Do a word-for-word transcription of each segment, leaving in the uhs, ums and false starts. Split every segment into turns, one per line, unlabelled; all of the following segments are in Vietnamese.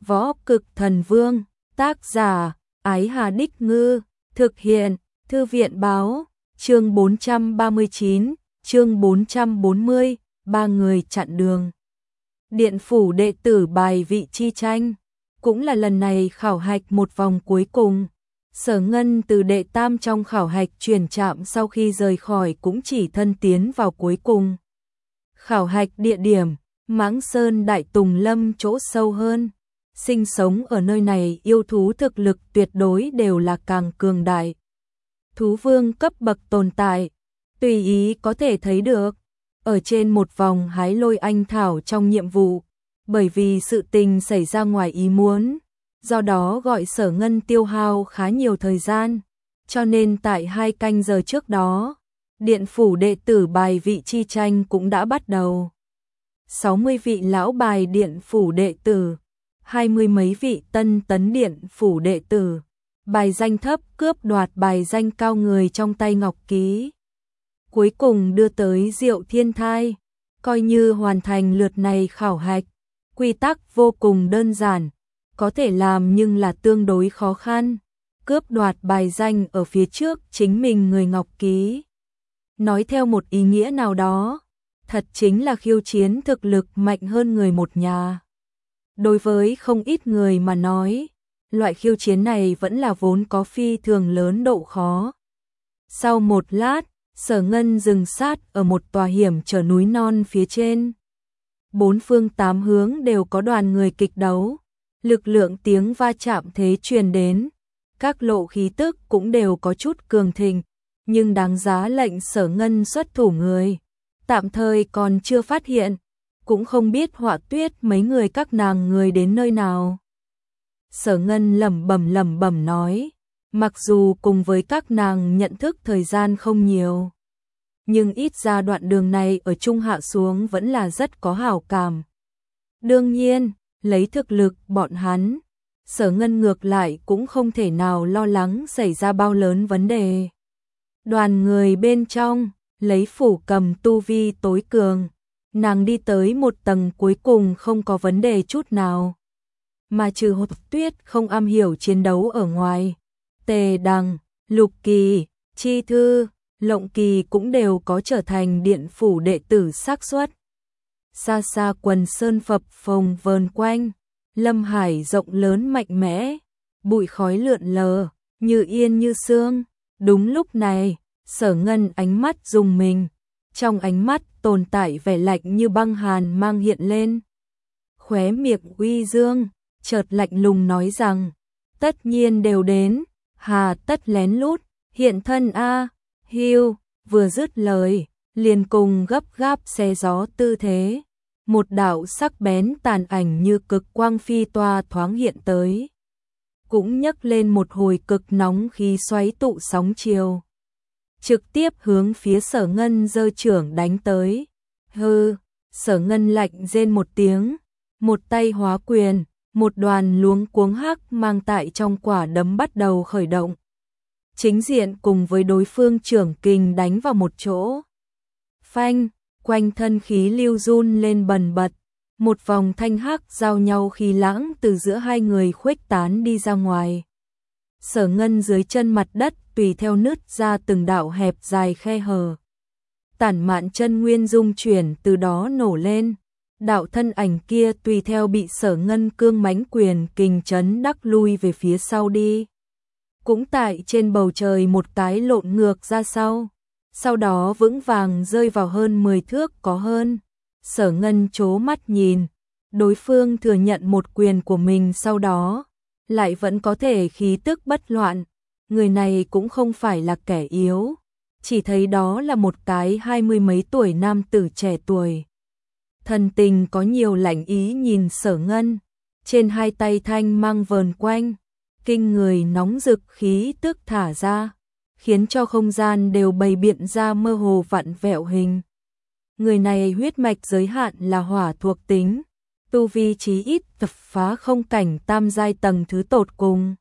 Võ Cực Thần Vương, tác giả, Ái Hà Đích Ngư, thực hiện, Thư viện Báo, chương bốn trăm ba mươi chín, chương bốn trăm bốn mươi, ba người chặn đường. Điện phủ đệ tử bài vị chi tranh, cũng là lần này khảo hạch một vòng cuối cùng. Sở Ngân từ đệ tam trong khảo hạch chuyển trạm sau khi rời khỏi cũng chỉ thân tiến vào cuối cùng. Khảo hạch địa điểm, Mãng Sơn Đại Tùng Lâm chỗ sâu hơn. Sinh sống ở nơi này yêu thú thực lực tuyệt đối đều là càng cường đại. Thú vương cấp bậc tồn tại, tùy ý có thể thấy được. Ở trên một vòng hái lôi anh thảo trong nhiệm vụ, bởi vì sự tình xảy ra ngoài ý muốn, do đó gọi Sở Ngân tiêu hao khá nhiều thời gian, cho nên tại hai canh giờ trước đó, điện phủ đệ tử bài vị chi tranh cũng đã bắt đầu. sáu mươi vị lão bài điện phủ đệ tử, hai mươi mấy vị tân tấn điện phủ đệ tử, bài danh thấp cướp đoạt bài danh cao người trong tay ngọc ký. Cuối cùng đưa tới Diệu Thiên Thai, coi như hoàn thành lượt này khảo hạch. Quy tắc vô cùng đơn giản, có thể làm nhưng là tương đối khó khăn. Cướp đoạt bài danh ở phía trước chính mình người ngọc ký. Nói theo một ý nghĩa nào đó, thật chính là khiêu chiến thực lực mạnh hơn người một nhà. Đối với không ít người mà nói, loại khiêu chiến này vẫn là vốn có phi thường lớn độ khó. Sau một lát, Sở Ngân dừng sát ở một tòa hiểm trở núi non phía trên. Bốn phương tám hướng đều có đoàn người kịch đấu, lực lượng tiếng va chạm thế truyền đến, các lộ khí tức cũng đều có chút cường thịnh, nhưng đáng giá lệnh Sở Ngân xuất thủ người, tạm thời còn chưa phát hiện, cũng không biết Họa Tuyết mấy người các nàng người đến nơi nào. Sở Ngân lẩm bẩm lẩm bẩm nói, mặc dù cùng với các nàng nhận thức thời gian không nhiều, nhưng ít ra đoạn đường này ở trung hạ xuống vẫn là rất có hảo cảm. Đương nhiên, lấy thực lực bọn hắn, Sở Ngân ngược lại cũng không thể nào lo lắng xảy ra bao lớn vấn đề. Đoàn người bên trong, lấy Phủ Cầm tu vi tối cường, nàng đi tới một tầng cuối cùng không có vấn đề chút nào. Mà trừ Hột Tuyết không am hiểu chiến đấu ở ngoài, Tề Đằng, Lục Kỳ, Chi Thư, Lộng Kỳ cũng đều có trở thành điện phủ đệ tử xác suất. Xa xa quần sơn phập phồng vờn quanh, lâm hải rộng lớn mạnh mẽ, bụi khói lượn lờ, như yên như sương. Đúng lúc này, Sở Ngân ánh mắt rùng mình, trong ánh mắt tồn tại vẻ lạnh như băng hàn mang hiện lên. Khóe miệng uy dương, chợt lạnh lùng nói rằng, tất nhiên đều đến, hà tất lén lút, hiện thân a. Hưu, vừa dứt lời, liền cùng gấp gáp xé gió tư thế, một đạo sắc bén tàn ảnh như cực quang phi toa thoáng hiện tới, cũng nhấc lên một hồi cực nóng khí xoáy tụ sóng chiều, trực tiếp hướng phía Sở Ngân giơ trưởng đánh tới. Hừ, Sở Ngân lạnh rên một tiếng, một tay hóa quyền, một đoàn luống cuống hắc mang tại trong quả đấm bắt đầu khởi động. Chính diện cùng với đối phương trưởng kình đánh vào một chỗ. Phanh, quanh thân khí lưu run lên bần bật, một vòng thanh hắc giao nhau khí lãng từ giữa hai người khuếch tán đi ra ngoài. Sở Ngân dưới chân mặt đất tùy theo nứt ra từng đạo hẹp dài khe hở. Tản mạn chân nguyên dung chuyển từ đó nổ lên, đạo thân ảnh kia tùy theo bị Sở Ngân cương mãnh quyền kình chấn đắc lui về phía sau đi. Cũng tại trên bầu trời một cái lộn ngược ra sau, sau đó vững vàng rơi vào hơn mười thước có hơn. Sở Ngân chố mắt nhìn, đối phương thừa nhận một quyền của mình sau đó, lại vẫn có thể khí tức bất loạn, người này cũng không phải là kẻ yếu, chỉ thấy đó là một cái hai mươi mấy tuổi nam tử trẻ tuổi. Thần tình có nhiều lạnh ý nhìn Sở Ngân, trên hai tay thanh mang vờn quanh, kinh người nóng rực khí tức thả ra, khiến cho không gian đều bày biện ra mơ hồ vặn vẹo hình. Người này huyết mạch giới hạn là hỏa thuộc tính, tu vi chí ít tập phá không cảnh tam giai tầng thứ tột cùng.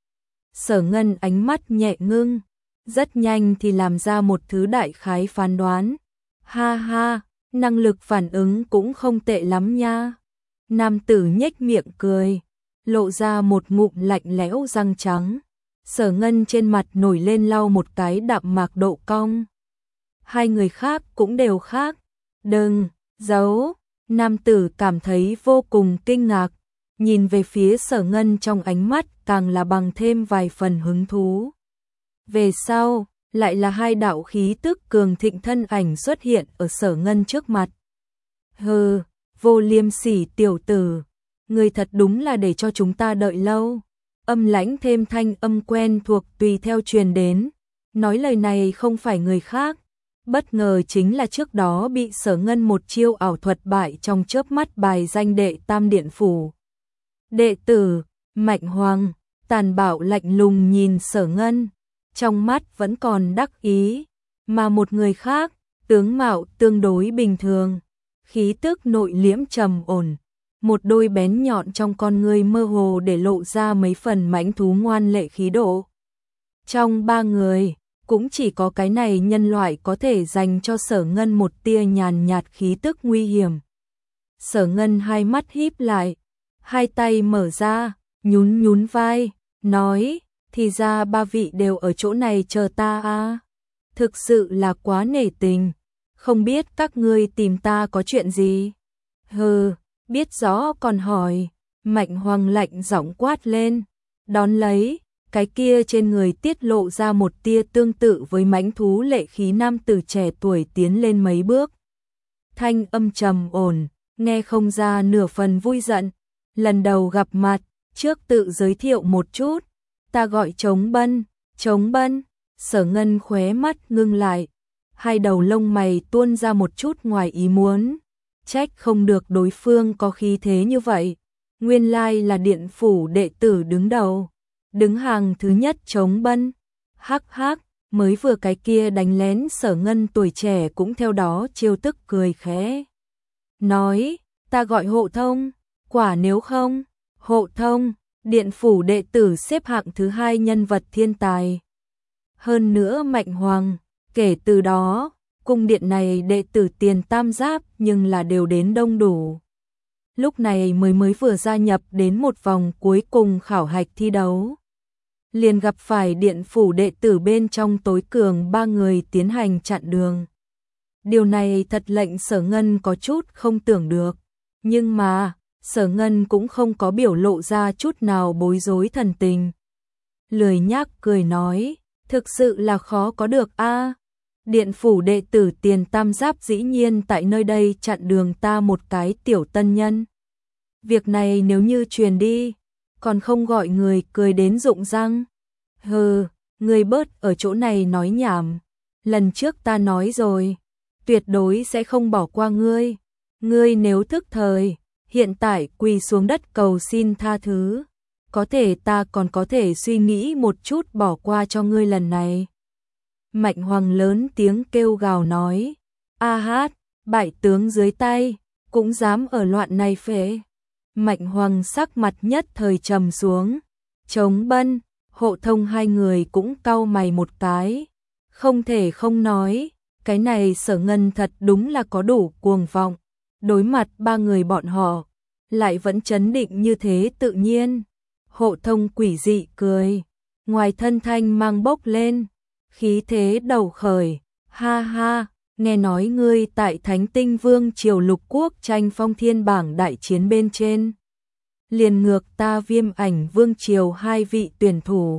Sở Ngân ánh mắt nhẹ ngưng, rất nhanh thì làm ra một thứ đại khái phán đoán. Ha ha, năng lực phản ứng cũng không tệ lắm nha. Nam tử nhếch miệng cười, lộ ra một ngụm lạnh lẽo răng trắng. Sở Ngân trên mặt nổi lên lau một cái đạm mạc độ cong. Hai người khác cũng đều khác. Đừng, giấu. Nam tử cảm thấy vô cùng kinh ngạc, nhìn về phía Sở Ngân trong ánh mắt càng là bằng thêm vài phần hứng thú. Về sau, lại là hai đạo khí tức cường thịnh thân ảnh xuất hiện ở Sở Ngân trước mặt. Hừ, vô liêm sỉ tiểu tử, người thật đúng là để cho chúng ta đợi lâu. Âm lãnh thêm thanh âm quen thuộc tùy theo truyền đến, nói lời này không phải người khác, bất ngờ chính là trước đó bị Sở Ngân một chiêu ảo thuật bại trong chớp mắt bài danh đệ tam điện phủ. Đệ tử, Mạnh Hoàng, tàn bạo lạnh lùng nhìn Sở Ngân, trong mắt vẫn còn đắc ý, mà một người khác, tướng mạo tương đối bình thường, khí tức nội liễm trầm ổn, một đôi bén nhọn trong con ngươi mơ hồ để lộ ra mấy phần mãnh thú ngoan lệ khí độ. Trong ba người, cũng chỉ có cái này nhân loại có thể dành cho Sở Ngân một tia nhàn nhạt khí tức nguy hiểm. Sở Ngân hai mắt híp lại, hai tay mở ra, nhún nhún vai, nói, thì ra ba vị đều ở chỗ này chờ ta à. Thực sự là quá nể tình, không biết các ngươi tìm ta có chuyện gì? Hừ, biết rõ còn hỏi. Mạnh Hoàng lạnh giọng quát lên, đón lấy, cái kia trên người tiết lộ ra một tia tương tự với mãnh thú lệ khí nam tử trẻ tuổi tiến lên mấy bước. Thanh âm trầm ổn, nghe không ra nửa phần vui giận. Lần đầu gặp mặt, trước tự giới thiệu một chút, ta gọi Trống Bân. Trống Bân. Sở Ngân khóe mắt ngưng lại, hai đầu lông mày tuôn ra một chút ngoài ý muốn, trách không được đối phương có khí thế như vậy, nguyên lai là điện phủ đệ tử đứng đầu, đứng hàng thứ nhất Trống Bân. Hắc hắc, mới vừa cái kia đánh lén Sở Ngân tuổi trẻ cũng theo đó trêu tức cười khẽ. Nói, ta gọi Hộ Thông, quả nếu không, Hộ Thông, điện phủ đệ tử xếp hạng thứ hai nhân vật thiên tài. Hơn nữa Mạnh Hoàng, kể từ đó, cung điện này đệ tử tiền tam giáp nhưng là đều đến đông đủ. Lúc này mới mới vừa gia nhập đến một vòng cuối cùng khảo hạch thi đấu. Liền gặp phải điện phủ đệ tử bên trong tối cường ba người tiến hành chặn đường. Điều này thật lệnh Sở Ngân có chút không tưởng được. Nhưng mà, Sở Ngân cũng không có biểu lộ ra chút nào bối rối thần tình. Lười nhác cười nói, thực sự là khó có được a. Điện phủ đệ tử tiền tam giáp dĩ nhiên tại nơi đây chặn đường ta một cái tiểu tân nhân. Việc này nếu như truyền đi, còn không gọi người cười đến rụng răng. Hừ, người bớt ở chỗ này nói nhảm. Lần trước ta nói rồi, tuyệt đối sẽ không bỏ qua ngươi. Ngươi nếu thức thời, hiện tại quỳ xuống đất cầu xin tha thứ. Có thể ta còn có thể suy nghĩ một chút bỏ qua cho ngươi lần này. Mạnh Hoàng lớn tiếng kêu gào nói, a hát, bại tướng dưới tay, cũng dám ở loạn này phế. Mạnh Hoàng sắc mặt nhất thời trầm xuống, Trống Bân, Hộ Thông hai người cũng cau mày một cái, không thể không nói, cái này Sở Ngân thật đúng là có đủ cuồng vọng, đối mặt ba người bọn họ, lại vẫn trấn định như thế tự nhiên. Hộ Thông quỷ dị cười, ngoài thân thanh mang bốc lên, khí thế đầu khởi, ha ha, nghe nói ngươi tại Thánh Tinh Vương triều lục quốc tranh phong thiên bảng đại chiến bên trên. Liền ngược ta Viêm Ảnh Vương triều hai vị tuyển thủ.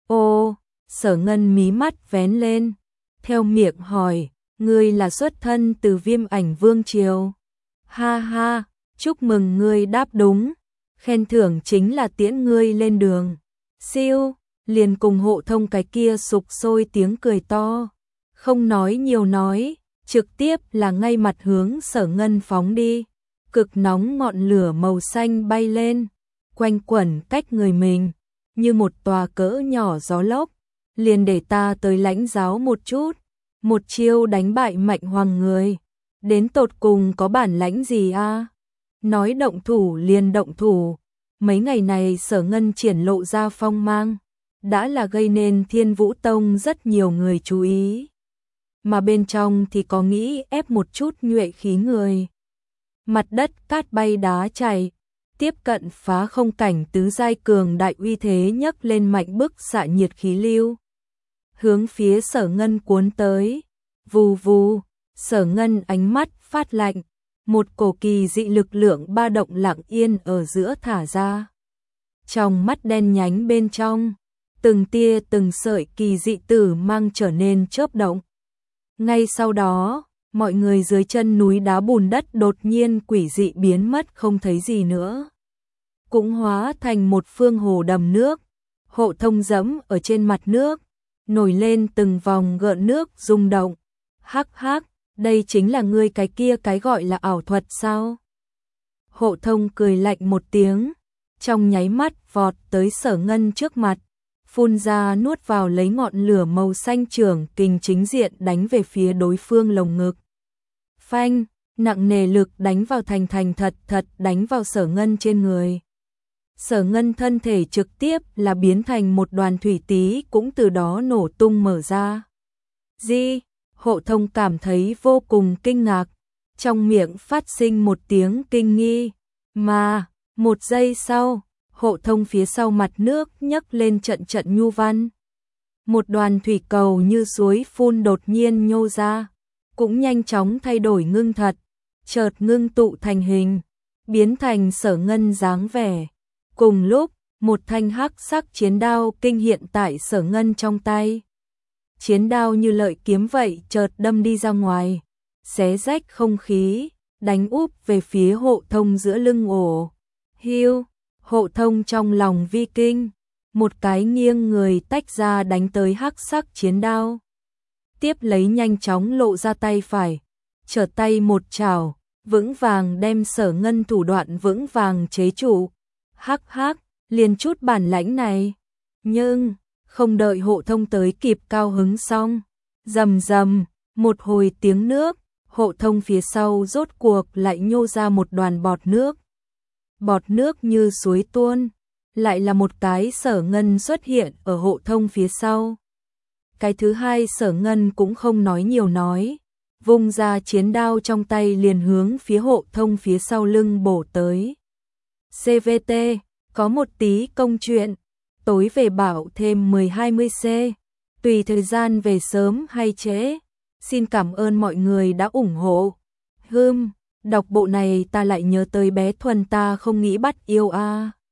Ô, Sở Ngân mí mắt vén lên, theo miệng hỏi, ngươi là xuất thân từ Viêm Ảnh Vương triều. Ha ha, chúc mừng ngươi đáp đúng, khen thưởng chính là tiễn ngươi lên đường. Siêu, liền cùng Hộ Thông cái kia sục sôi tiếng cười to, không nói nhiều nói, trực tiếp là ngay mặt hướng Sở Ngân phóng đi. Cực nóng ngọn lửa màu xanh bay lên, quanh quẩn cách người mình, như một tòa cỡ nhỏ gió lốc, liền để ta tới lãnh giáo một chút, một chiêu đánh bại Mạnh Hoàng người, đến tột cùng có bản lãnh gì a? Nói động thủ liền động thủ, mấy ngày này Sở Ngân triển lộ ra phong mang, đã là gây nên Thiên Vũ Tông rất nhiều người chú ý. Mà bên trong thì có nghĩ ép một chút nhuệ khí người. Mặt đất cát bay đá chảy, tiếp cận phá không cảnh tứ giai cường đại uy thế nhấc lên mạnh bức xạ nhiệt khí lưu. Hướng phía Sở Ngân cuốn tới, vù vù, Sở Ngân ánh mắt phát lạnh, một cổ kỳ dị lực lượng ba động lặng yên ở giữa thả ra. Trong mắt đen nhánh bên trong, từng tia từng sợi kỳ dị tử mang trở nên chớp động. Ngay sau đó, mọi người dưới chân núi đá bùn đất đột nhiên quỷ dị biến mất không thấy gì nữa. Cũng hóa thành một phương hồ đầm nước, Hộ Thông dẫm ở trên mặt nước, nổi lên từng vòng gợn nước rung động. Hắc hắc, đây chính là ngươi cái kia cái gọi là ảo thuật sao? Hộ Thông cười lạnh một tiếng, trong nháy mắt vọt tới Sở Ngân trước mặt, phun ra nuốt vào lấy ngọn lửa màu xanh trưởng kình chính diện đánh về phía đối phương lồng ngực. Phanh, nặng nề lực đánh vào thành thành thật thật đánh vào Sở Ngân trên người. Sở Ngân thân thể trực tiếp là biến thành một đoàn thủy tí cũng từ đó nổ tung mở ra. Di, Hộ Thông cảm thấy vô cùng kinh ngạc, trong miệng phát sinh một tiếng kinh nghi, mà, một giây sau, Hộ Thông phía sau mặt nước nhấc lên trận trận nhu văn. Một đoàn thủy cầu như suối phun đột nhiên nhô ra, cũng nhanh chóng thay đổi ngưng thật, chợt ngưng tụ thành hình, biến thành Sở Ngân dáng vẻ. Cùng lúc, một thanh hắc sắc chiến đao kinh hiện tại Sở Ngân trong tay. Chiến đao như lợi kiếm vậy chợt đâm đi ra ngoài, xé rách không khí, đánh úp về phía Hộ Thông giữa lưng ổ. Hiu, Hộ Thông trong lòng vi kinh, một cái nghiêng người tách ra đánh tới hắc sắc chiến đao. Tiếp lấy nhanh chóng lộ ra tay phải, trở tay một chảo, vững vàng đem Sở Ngân thủ đoạn vững vàng chế trụ. Hắc hắc, liền chút bản lãnh này. Nhưng, không đợi Hộ Thông tới kịp cao hứng xong, rầm rầm, một hồi tiếng nước, Hộ Thông phía sau rốt cuộc lại nhô ra một đoàn bọt nước. Bọt nước như suối tuôn, lại là một cái Sở Ngân xuất hiện ở Hộ Thông phía sau. Cái thứ hai Sở Ngân cũng không nói nhiều nói, vung ra chiến đao trong tay liền hướng phía Hộ Thông phía sau lưng bổ tới. xê vê tê, có một tí công chuyện, tối về bảo thêm mười hai mươi C, tùy thời gian về sớm hay trễ. Xin cảm ơn mọi người đã ủng hộ. Hừm, đọc bộ này ta lại nhớ tới bé Thuần ta không nghĩ bắt yêu a. À.